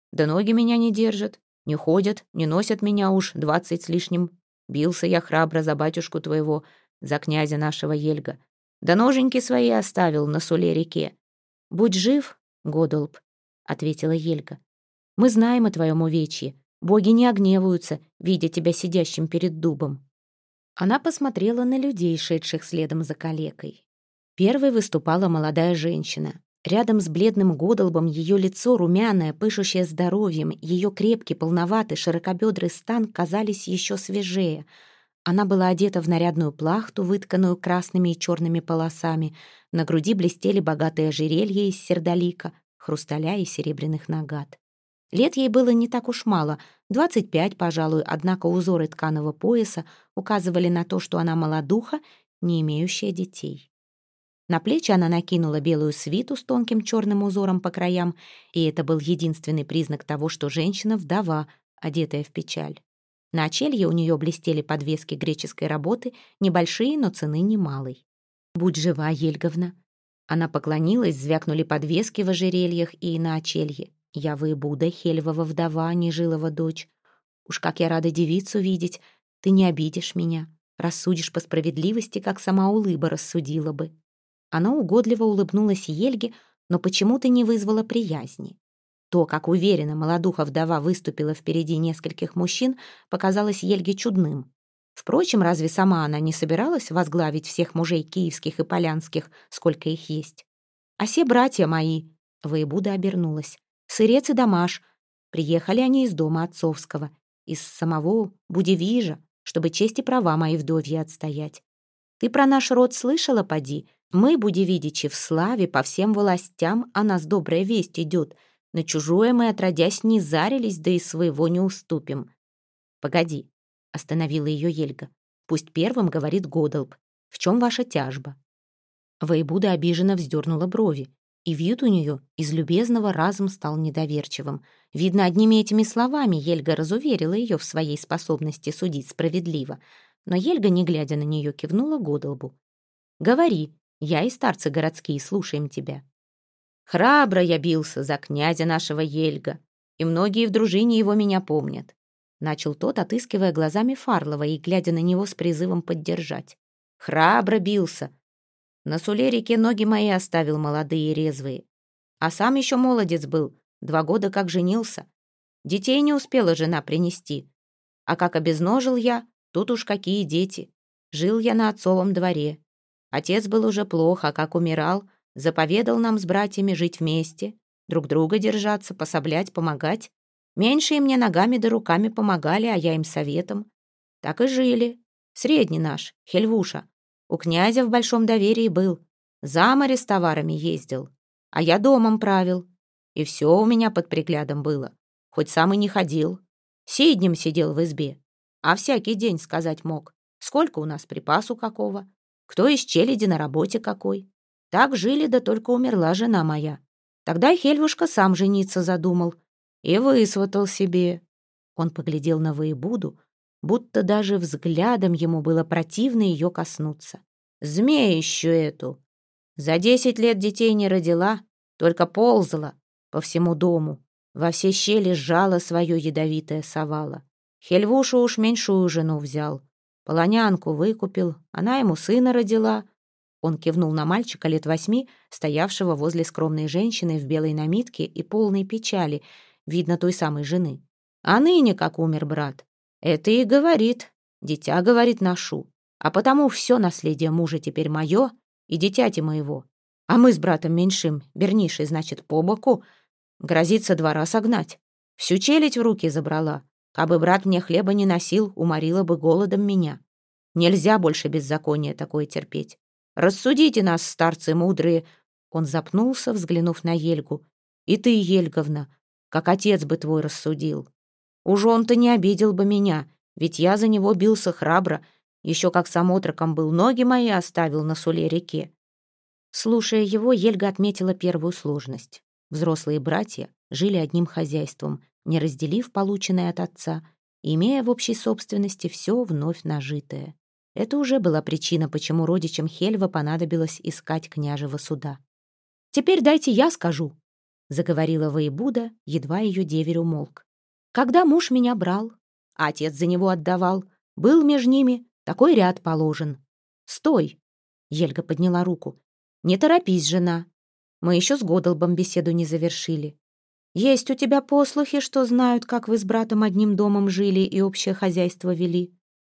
Да ноги меня не держат, не ходят, не носят меня уж двадцать с лишним. Бился я храбро за батюшку твоего, за князя нашего Ельга. Да ноженьки свои оставил на Суле-реке. Будь жив, Годолб, — ответила Ельга. Мы знаем о твоем увечье. Боги не огневаются, видя тебя сидящим перед дубом. Она посмотрела на людей, шедших следом за калекой. Первой выступала молодая женщина. Рядом с бледным Годолбом ее лицо, румяное, пышущее здоровьем, ее крепкий, полноватый, широкобедрый стан казались еще свежее. Она была одета в нарядную плахту, вытканную красными и черными полосами. На груди блестели богатые ожерелья из сердолика, хрусталя и серебряных нагат. Лет ей было не так уж мало, двадцать пять, пожалуй, однако узоры тканого пояса указывали на то, что она молодуха, не имеющая детей. На плечи она накинула белую свиту с тонким черным узором по краям, и это был единственный признак того, что женщина — вдова, одетая в печаль. На очелье у нее блестели подвески греческой работы, небольшие, но цены немалой. «Будь жива, Ельговна!» Она поклонилась, звякнули подвески в ожерельях и на очелье. «Я воебуда, Хельвова вдова, Нежилова дочь. Уж как я рада девицу видеть, ты не обидишь меня, рассудишь по справедливости, как сама улыба рассудила бы». Она угодливо улыбнулась Ельге, но почему-то не вызвала приязни. То, как уверенно молодуха-вдова выступила впереди нескольких мужчин, показалось Ельге чудным. Впрочем, разве сама она не собиралась возглавить всех мужей киевских и полянских, сколько их есть? «А все братья мои», — воебуда обернулась, — «сырец и Дамаш». Приехали они из дома отцовского, из самого Будевижа, чтобы честь и права мои вдовьи отстоять. Ты про наш род слышала, поди? Мы, Будевидичи, в славе по всем властям, о нас добрая весть идет. На чужое мы, отродясь, не зарились, да и своего не уступим. Погоди, — остановила ее Ельга. Пусть первым говорит Годолб. В чем ваша тяжба? Воебуда обиженно вздернула брови, и вид у нее из любезного разом стал недоверчивым. Видно, одними этими словами Ельга разуверила ее в своей способности судить справедливо. Но Ельга, не глядя на нее, кивнула Годолбу. «Говори, я и старцы городские слушаем тебя». «Храбро я бился за князя нашего Ельга, и многие в дружине его меня помнят», — начал тот, отыскивая глазами Фарлова и глядя на него с призывом поддержать. «Храбро бился. На Суле-реке ноги мои оставил молодые и резвые. А сам еще молодец был, два года как женился. Детей не успела жена принести. А как обезножил я, тут уж какие дети. Жил я на отцовом дворе. Отец был уже плохо, а как умирал, заповедал нам с братьями жить вместе, друг друга держаться, пособлять, помогать. Меньшие мне ногами да руками помогали, а я им советом. Так и жили. Средний наш, Хельвуша, у князя в большом доверии был. За море с товарами ездил, а я домом правил. И все у меня под приглядом было, хоть сам и не ходил. Сиднем сидел в избе, а всякий день сказать мог, сколько у нас припасу какого, кто из челяди на работе какой. Так жили, да только умерла жена моя. Тогда Хельвушка сам жениться задумал и высватал себе. Он поглядел на воебуду, будто даже взглядом ему было противно ее коснуться. Змеищу эту! За десять лет детей не родила, только ползала по всему дому, во все щели сжала свое ядовитое совало. Хельвушу уж меньшую жену взял, полонянку выкупил, она ему сына родила. Он кивнул на мальчика лет восьми, стоявшего возле скромной женщины в белой намитке и полной печали, видно, той самой жены. А ныне, как умер брат, это и говорит, дитя, говорит, ношу, а потому все наследие мужа теперь мое и дитяти моего. А мы с братом меньшим, Бернишей, значит, по боку, грозится двора согнать. Всю челядь в руки забрала. Кабы брат мне хлеба не носил, уморила бы голодом меня. Нельзя больше беззакония такое терпеть. Рассудите нас, старцы мудрые. Он запнулся, взглянув на Ельгу. И ты, Ельговна, как отец бы твой рассудил. Уж он-то не обидел бы меня, ведь я за него бился храбро, еще как сам отроком был, ноги мои оставил на Суле-реке. Слушая его, Ельга отметила первую сложность. Взрослые братья жили одним хозяйством, не разделив полученное от отца, имея в общей собственности все вновь нажитое. Это уже была причина, почему родичам Хельва понадобилось искать княжего суда. «Теперь дайте я скажу», — заговорила воевуда, едва ее деверь умолк. «Когда муж меня брал, а отец за него отдавал, был между ними такой ряд положен. Стой!» — Ельга подняла руку. «Не торопись, жена. Мы еще с Годолбом беседу не завершили. Есть у тебя послухи, что знают, как вы с братом одним домом жили и общее хозяйство вели?»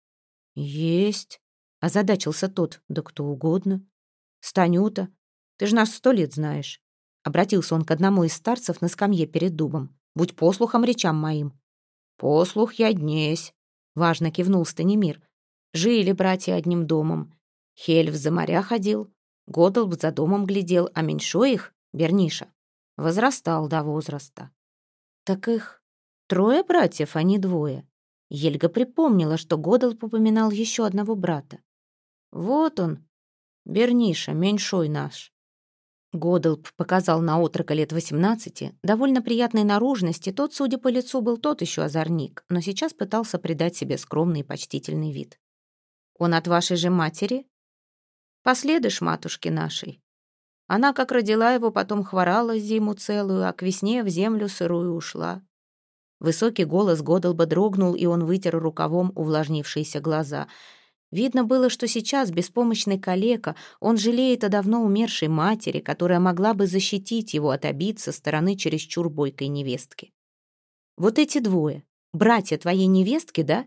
«Есть», — озадачился тот. «Да кто угодно. Станюта, ты ж нас сто лет знаешь». Обратился он к одному из старцев на скамье перед дубом. «Будь послухом речам моим». «Послух я днесь», — важно кивнул Станимир. «Жили братья одним домом. Хельв за моря ходил, Годолб за домом глядел, а меньшой их, Берниша, возрастал до возраста». «Так их трое братьев, а не двое». Ельга припомнила, что Годолб упоминал еще одного брата. «Вот он, Берниша, меньшой наш». Годолб показал на отрока лет восемнадцати, довольно приятной наружности, тот, судя по лицу, был тот еще озорник, но сейчас пытался придать себе скромный и почтительный вид. «Он от вашей же матери?» «Последыш матушки нашей. Она, как родила его, потом хворала зиму целую, а к весне в землю сырую ушла». Высокий голос Годолба дрогнул, и он вытер рукавом увлажнившиеся глаза. Видно было, что сейчас беспомощный калека, он жалеет о давно умершей матери, которая могла бы защитить его от обид со стороны чересчур бойкой невестки. «Вот эти двое, братья твоей невестки, да?»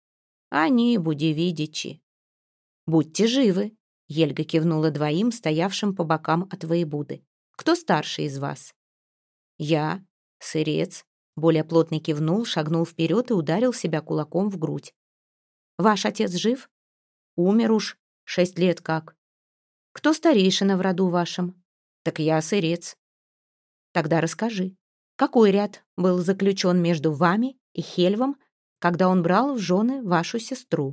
«Они, буди видичи». «Будьте живы», — Ельга кивнула двоим, стоявшим по бокам от воевуды. «Кто старший из вас?» «Я, сырец», — более плотный кивнул, шагнул вперед и ударил себя кулаком в грудь. «Ваш отец жив?» «Умер уж, шесть лет как». «Кто старейшина в роду вашем?» «Так я сырец». «Тогда расскажи, какой ряд был заключен между вами и Хельвом, когда он брал в жены вашу сестру?»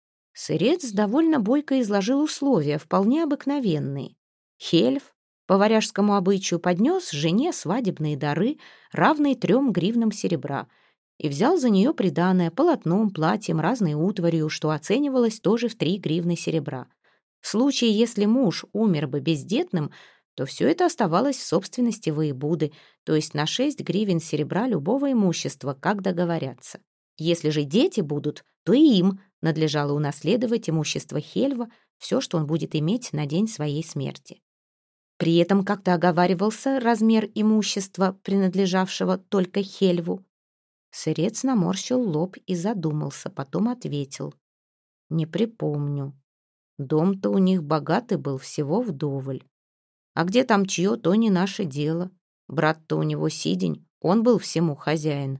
Сырец довольно бойко изложил условия, вполне обыкновенные. Хельв, по варяжскому обычаю, поднес жене свадебные дары, равные трем гривнам серебра, и взял за нее приданое полотном, платьем, разной утварью, что оценивалось тоже в три гривны серебра. В случае, если муж умер бы бездетным, то все это оставалось в собственности воевуды, то есть на шесть гривен серебра любого имущества, как договорятся. Если же дети будут, то и им надлежало унаследовать имущество Хельва, все, что он будет иметь на день своей смерти. При этом как-то оговаривался размер имущества, принадлежавшего только Хельву. Сырец наморщил лоб и задумался, потом ответил. «Не припомню. Дом-то у них богатый был, всего вдоволь. А где там чье, то не наше дело. Брат-то у него сидень, он был всему хозяин.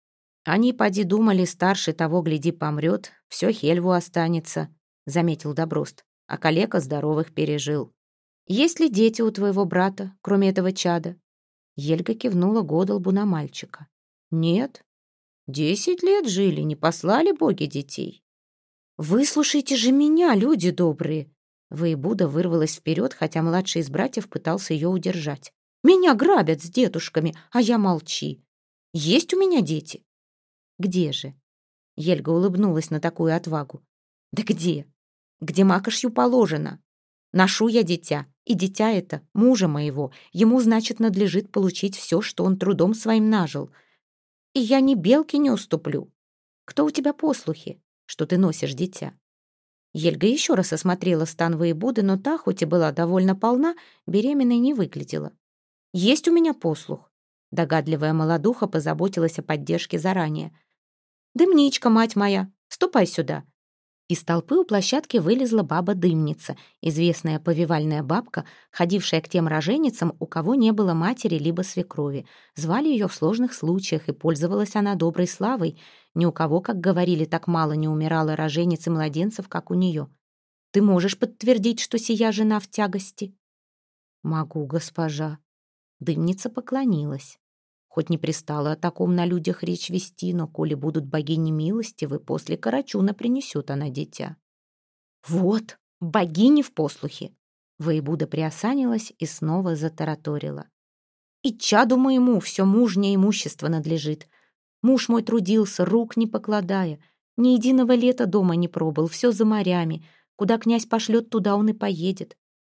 Они, поди, думали, старший того, гляди, помрет, все Хельву останется», — заметил Доброст, «а калека здоровых пережил. Есть ли дети у твоего брата, кроме этого чада?» Ельга кивнула Годолбу на мальчика. «Нет. Десять лет жили, не послали боги детей». «Выслушайте же меня, люди добрые!» Воевуда вырвалась вперед, хотя младший из братьев пытался ее удержать. «Меня грабят с дедушками, а я молчи. Есть у меня дети?» «Где же?» Ельга улыбнулась на такую отвагу. «Да где? Где макошью положено. Ношу я дитя, и дитя это мужа моего. Ему, значит, надлежит получить все, что он трудом своим нажил. И я ни белке не уступлю. Кто у тебя послухи, что ты носишь дитя?» Ельга еще раз осмотрела стан воевуды, но та, хоть и была довольно полна, беременной не выглядела. «Есть у меня послух». Догадливая молодуха позаботилась о поддержке заранее. «Дымничка, мать моя, ступай сюда». Из толпы у площадки вылезла баба-дымница, известная повивальная бабка, ходившая к тем роженицам, у кого не было матери либо свекрови. Звали ее в сложных случаях, и пользовалась она доброй славой. Ни у кого, как говорили, так мало не умирало рожениц и младенцев, как у нее. «Ты можешь подтвердить, что сия жена в тягости?» «Могу, госпожа». Дымница поклонилась. Хоть не пристало о таком на людях речь вести, но коли будут богини милостивы, после Карачуна принесет она дитя. «Вот, богини в послухе!» Воевуда приосанилась и снова затараторила. «И чаду моему все мужнее имущество надлежит. Муж мой трудился, рук не покладая, ни единого лета дома не пробыл, все за морями. Куда князь пошлет, туда он и поедет.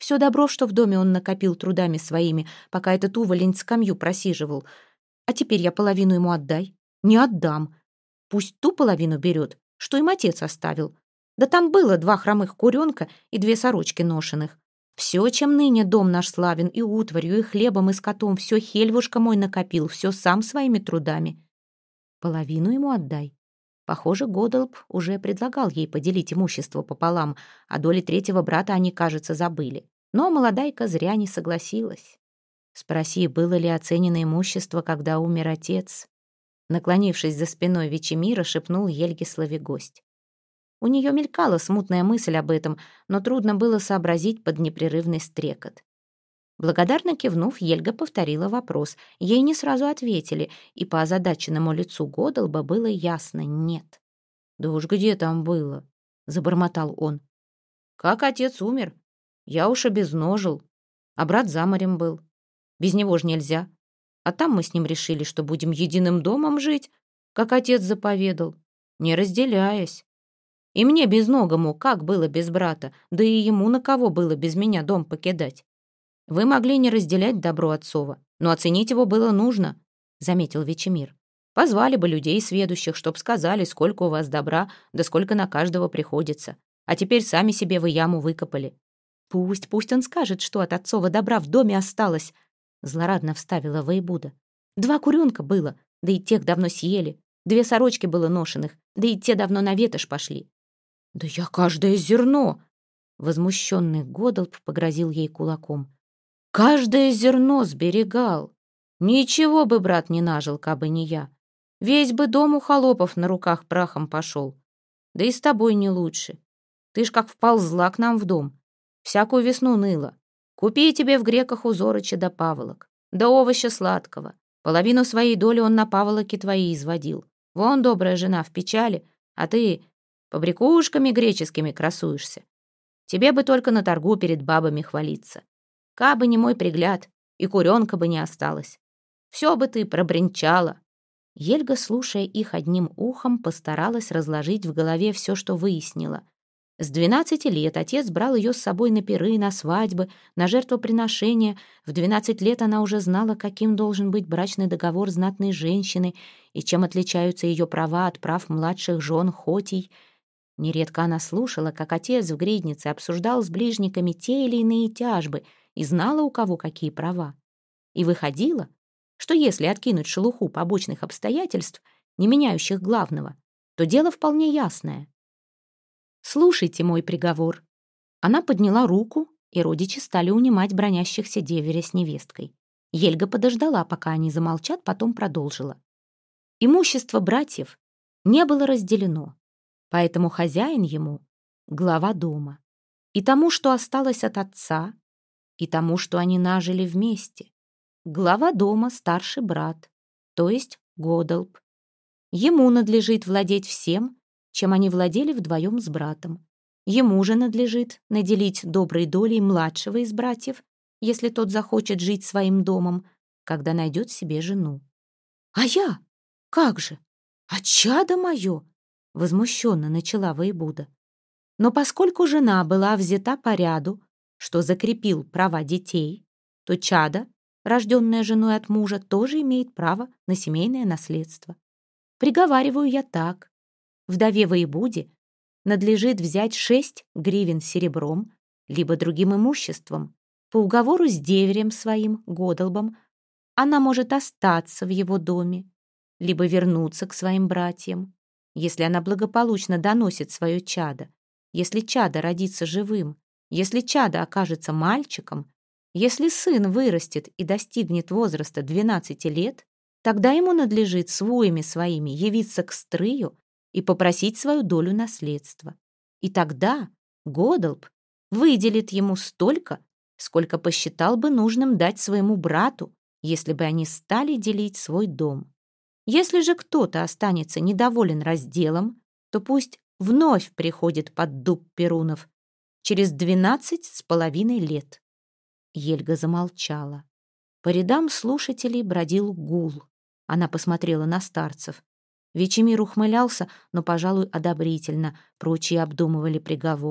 Все добро, что в доме он накопил трудами своими, пока этот уволень скамью просиживал. А теперь я половину ему отдай. Не отдам. Пусть ту половину берет, что им отец оставил. Да там было два хромых куренка и две сорочки ношеных. Все, чем ныне дом наш славен, и утварью, и хлебом, и скотом, все Хельвушка мой накопил, все сам своими трудами. Половину ему отдай. Похоже, Годолб уже предлагал ей поделить имущество пополам, а доли третьего брата они, кажется, забыли. Но молодайка зря не согласилась. Спроси, было ли оценено имущество, когда умер отец. Наклонившись за спиной Вечемира, шепнул Ельге Славигость. У нее мелькала смутная мысль об этом, но трудно было сообразить под непрерывный стрекот. Благодарно кивнув, Ельга повторила вопрос. Ей не сразу ответили, и по озадаченному лицу Годолба было ясно «нет». «Да уж где там было?» — забормотал он. «Как отец умер, я уж обезножил, а брат за морем был. Без него ж нельзя. А там мы с ним решили, что будем единым домом жить, как отец заповедал, не разделяясь. И мне безногому как было без брата, да и ему на кого было без меня дом покидать. Вы могли не разделять добро отцова, но оценить его было нужно», — заметил Вечемир. «Позвали бы людей сведущих, чтоб сказали, сколько у вас добра, да сколько на каждого приходится. А теперь сами себе вы яму выкопали». «Пусть, пусть он скажет, что от отцова добра в доме осталось», — злорадно вставила воевуда. «Два куренка было, да и тех давно съели. Две сорочки было ношеных, да и те давно на ветошь пошли». «Да я каждое зерно!» — возмущенный Годолб погрозил ей кулаком. «Каждое зерно сберегал. Ничего бы брат не нажил, кабы не я. Весь бы дом у холопов на руках прахом пошел. Да и с тобой не лучше. Ты ж как вползла к нам в дом. Всякую весну ныла. Купи тебе в греках узорыча да паволок, да овоща сладкого. Половину своей доли он на паволоке твои изводил. Вон добрая жена в печали, а ты побрякушками греческими красуешься. Тебе бы только на торгу перед бабами хвалиться. Кабы не мой пригляд, и куренка бы не осталось. Все бы ты пробренчала». Ельга, слушая их одним ухом, постаралась разложить в голове все, что выяснила. С двенадцати лет отец брал ее с собой на пиры, на свадьбы, на жертвоприношения. В двенадцать лет она уже знала, каким должен быть брачный договор знатной женщины и чем отличаются ее права от прав младших жен хотий. Нередко она слушала, как отец в гриднице обсуждал с ближниками те или иные тяжбы и знала, у кого какие права. И выходило, что если откинуть шелуху побочных обстоятельств, не меняющих главного, то дело вполне ясное. «Слушайте мой приговор». Она подняла руку, и родичи стали унимать бронящихся деверя с невесткой. Ельга подождала, пока они замолчат, потом продолжила. Имущество братьев не было разделено, поэтому хозяин ему — глава дома. И тому, что осталось от отца, и тому, что они нажили вместе. Глава дома — старший брат, то есть Годолб. Ему надлежит владеть всем, чем они владели вдвоем с братом. Ему же надлежит наделить доброй долей младшего из братьев, если тот захочет жить своим домом, когда найдет себе жену. «А я? Как же? А чадо мое?» — возмущенно начала воевуда. Но поскольку жена была взята по ряду, что закрепил права детей, то чадо, рожденное женой от мужа, тоже имеет право на семейное наследство. Приговариваю я так. Вдове воевуде надлежит взять шесть гривен серебром, либо другим имуществом. По уговору с деверем своим, Годолбом, она может остаться в его доме, либо вернуться к своим братьям, если она благополучно доносит свое чадо, если чадо родится живым, если чадо окажется мальчиком, если сын вырастет и достигнет возраста двенадцати лет, тогда ему надлежит с воями своими явиться к стрию и попросить свою долю наследства. И тогда Годолб выделит ему столько, сколько посчитал бы нужным дать своему брату, если бы они стали делить свой дом. Если же кто-то останется недоволен разделом, то пусть вновь приходит под дуб Перунов через двенадцать с половиной лет. Ельга замолчала. По рядам слушателей бродил гул. Она посмотрела на старцев. Вечемир ухмылялся, но, пожалуй, одобрительно. Прочие обдумывали приговор.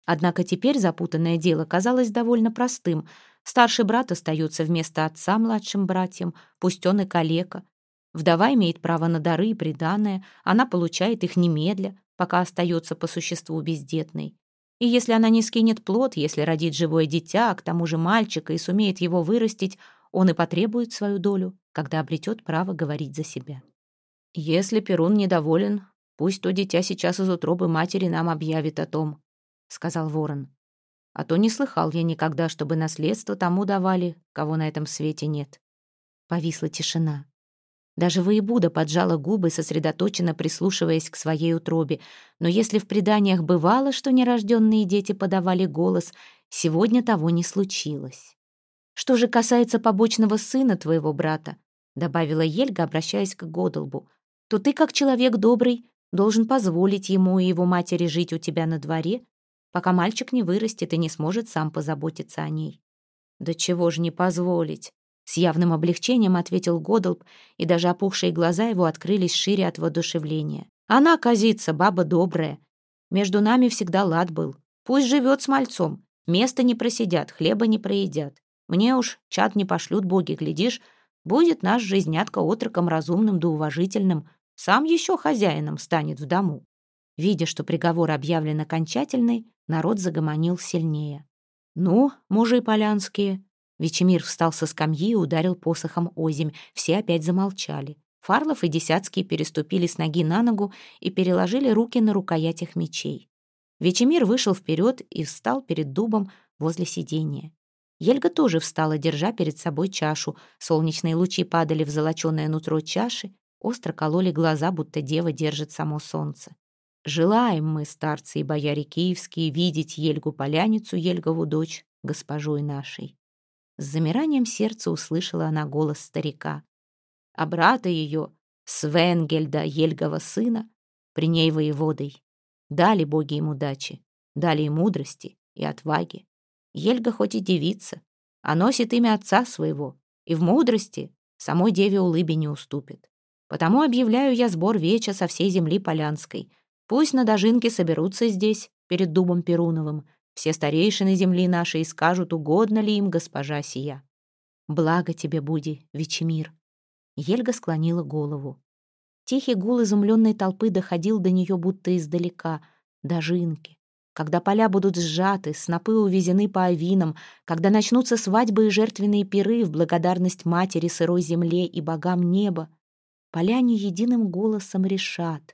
Однако теперь запутанное дело казалось довольно простым. Старший брат остается вместо отца младшим братьям, пусть он и калека. Вдова имеет право на дары и приданое, она получает их немедля, пока остается по существу бездетной. И если она не скинет плод, если родит живое дитя, а к тому же мальчика, и сумеет его вырастить, он и потребует свою долю, когда обретет право говорить за себя. Если Перун недоволен, пусть то дитя сейчас из утробы матери нам объявит о том, — сказал ворон. А то не слыхал я никогда, чтобы наследство тому давали, кого на этом свете нет. Повисла тишина. Даже воевуда поджала губы, сосредоточенно прислушиваясь к своей утробе. Но если в преданиях бывало, что нерожденные дети подавали голос, сегодня того не случилось. «Что же касается побочного сына твоего брата», — добавила Ельга, обращаясь к Годолбу, «то ты, как человек добрый, должен позволить ему и его матери жить у тебя на дворе, пока мальчик не вырастет и не сможет сам позаботиться о ней». «Да чего же не позволить?» С явным облегчением ответил Годолб, и даже опухшие глаза его открылись шире от воодушевления. «Она, козица, баба добрая. Между нами всегда лад был. Пусть живет с мальцом. Места не просидят, хлеба не проедят. Мне уж чад не пошлют боги, глядишь, будет наш жизнятка отроком разумным да уважительным, сам еще хозяином станет в дому». Видя, что приговор объявлен окончательный, народ загомонил сильнее. «Ну, мужи полянские». Вечемир встал со скамьи и ударил посохом озимь. Все опять замолчали. Фарлов и Десяцкий переступили с ноги на ногу и переложили руки на рукоятях мечей. Вечемир вышел вперед и встал перед дубом возле сидения. Ельга тоже встала, держа перед собой чашу. Солнечные лучи падали в золоченое нутро чаши, остро кололи глаза, будто дева держит само солнце. «Желаем мы, старцы и бояре киевские, видеть Ельгу-поляницу, Ельгову дочь, госпожой нашей». С замиранием сердца услышала она голос старика. А брата ее, Свенгельда, Ельгова сына, при ней воеводой. Дали боги ему дачи, дали и мудрости, и отваги. Ельга хоть и девица, а носит имя отца своего, и в мудрости самой деве улыбе не уступит. Потому объявляю я сбор веча со всей земли полянской. Пусть на дожинке соберутся здесь, перед дубом Перуновым, все старейшины земли нашей скажут, угодно ли им госпожа сия. Благо тебе буди, Вечемир. Ельга склонила голову. Тихий гул изумленной толпы доходил до нее будто издалека, дожинки. Когда поля будут сжаты, снопы увезены по овинам, когда начнутся свадьбы и жертвенные пиры в благодарность матери сырой земле и богам неба, поляне единым голосом решат,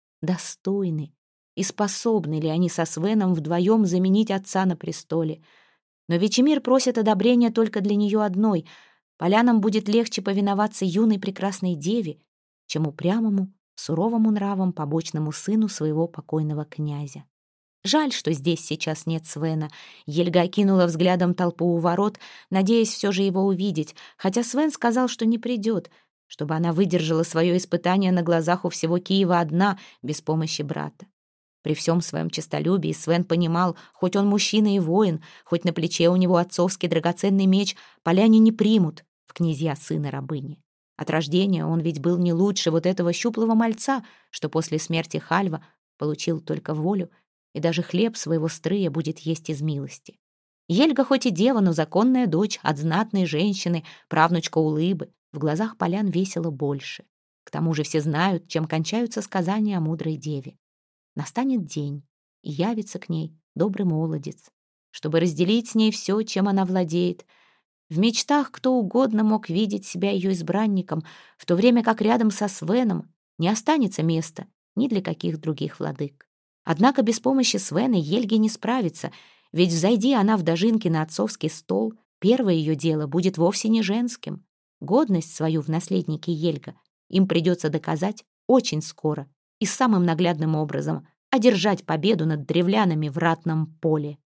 достойны и способны ли они со Свеном вдвоем заменить отца на престоле. Но Вечемир просит одобрения только для нее одной. Полянам будет легче повиноваться юной прекрасной деве, чем упрямому, суровому нравом побочному сыну своего покойного князя. Жаль, что здесь сейчас нет Свена. Ельга окинула взглядом толпу у ворот, надеясь все же его увидеть, хотя Свен сказал, что не придет, чтобы она выдержала свое испытание на глазах у всего Киева одна, без помощи брата. При всем своем честолюбии Свен понимал, хоть он мужчина и воин, хоть на плече у него отцовский драгоценный меч, поляне не примут в князья сына рабыни. От рождения он ведь был не лучше вот этого щуплого мальца, что после смерти Хальва получил только волю, и даже хлеб своего стрыя будет есть из милости. Ельга хоть и дева, но законная дочь от знатной женщины, правнучка Улыбы, в глазах полян весело больше. К тому же все знают, чем кончаются сказания о мудрой деве. Настанет день, и явится к ней добрый молодец, чтобы разделить с ней все, чем она владеет. В мечтах кто угодно мог видеть себя ее избранником, в то время как рядом со Свеном не останется места ни для каких других владык. Однако без помощи Свена Ельге не справится, ведь взойди она в дожинке на отцовский стол, первое ее дело будет вовсе не женским. Годность свою в наследнике Ельга им придется доказать очень скоро и самым наглядным образом одержать победу над древлянами в ратном поле.